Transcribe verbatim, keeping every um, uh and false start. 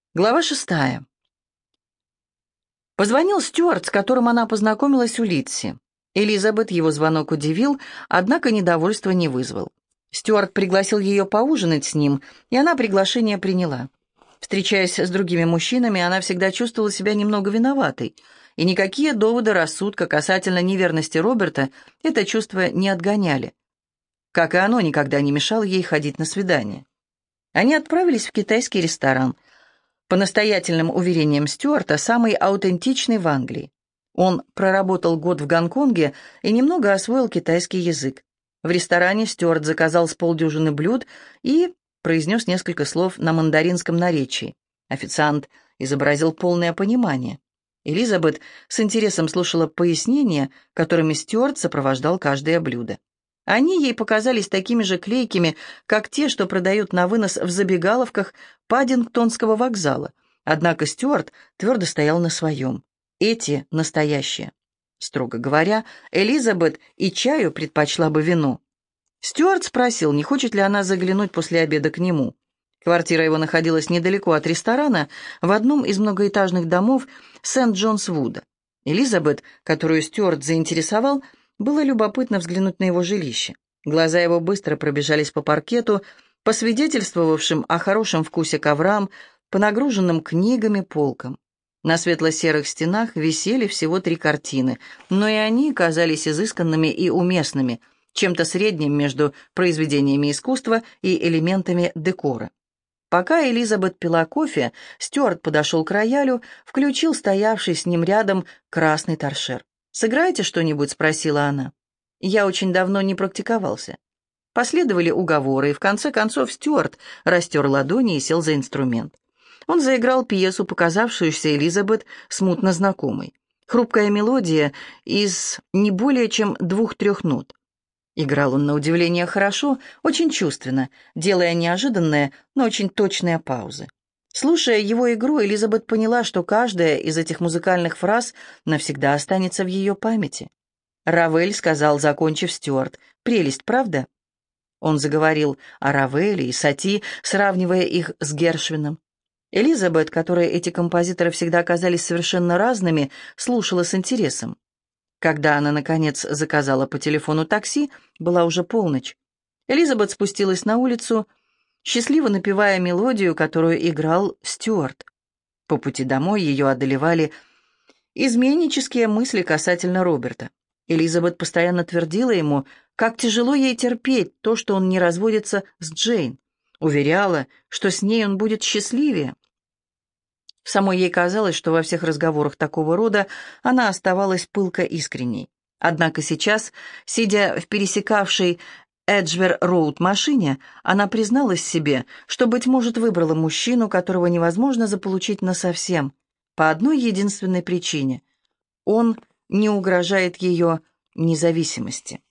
Глава шестая. Позвонил Стюарт, с которым она познакомилась у Литси. Элизабет его звонок удивил, однако недовольства не вызвал. Стюарт пригласил ее поужинать с ним, и она приглашение приняла. Встречаясь с другими мужчинами, она всегда чувствовала себя немного виноватой, и никакие доводы рассудка касательно неверности Роберта это чувство не отгоняли. Как и оно никогда не мешало ей ходить на свидания. Они отправились в китайский ресторан. По настоятельным уверениям Стюарта, самый аутентичный в Англии. Он проработал год в Гонконге и немного освоил китайский язык. В ресторане Стюарт заказал с полдюжины блюд и произнес несколько слов на мандаринском наречии. Официант изобразил полное понимание. Элизабет с интересом слушала пояснения, которыми Стюарт сопровождал каждое блюдо. Они ей показались такими же клейкими, как те, что продают на вынос в забегаловках Паддингтонского вокзала. Однако Стюарт твердо стоял на своем. Эти настоящие. Строго говоря, Элизабет и чаю предпочла бы вино. Стюарт спросил, не хочет ли она заглянуть после обеда к нему. Квартира его находилась недалеко от ресторана, в одном из многоэтажных домов Сент-Джонс-Вуда. Элизабет, которую Стюарт заинтересовал, было любопытно взглянуть на его жилище. Глаза его быстро пробежались по паркету, по свидетельствовавшим о хорошем вкусе коврам, по нагруженным книгами полкам. На светло-серых стенах висели всего три картины, но и они казались изысканными и уместными, чем-то средним между произведениями искусства и элементами декора. Пока Элизабет пила кофе, Стюарт подошел к роялю, включил стоявший с ним рядом красный торшер. «Сыграете что-нибудь?» — спросила она. «Я очень давно не практиковался». Последовали уговоры, и в конце концов Стюарт растер ладони и сел за инструмент. Он заиграл пьесу, показавшуюся Элизабет смутно знакомой. Хрупкая мелодия из не более чем двух-трех нот. Играл он на удивление хорошо, очень чувственно, делая неожиданные, но очень точные паузы. Слушая его игру, Элизабет поняла, что каждая из этих музыкальных фраз навсегда останется в ее памяти. «Равель», — сказал, закончив Стюарт, — «прелесть, правда?» Он заговорил о Равеле и Сати, сравнивая их с Гершвином. Элизабет, которой эти композиторы всегда казались совершенно разными, слушала с интересом. Когда она, наконец, заказала по телефону такси, была уже полночь. Элизабет спустилась на улицу, счастливо напевая мелодию, которую играл Стюарт. По пути домой ее одолевали изменнические мысли касательно Роберта. Элизабет постоянно твердила ему, как тяжело ей терпеть то, что он не разводится с Джейн. Уверяла, что с ней он будет счастливее. Самой ей казалось, что во всех разговорах такого рода она оставалась пылко искренней. Однако сейчас, сидя в пересекавшей Эджвер-Роуд машине, она призналась себе, что, быть может, выбрала мужчину, которого невозможно заполучить насовсем, по одной единственной причине. Он не угрожает ее независимости.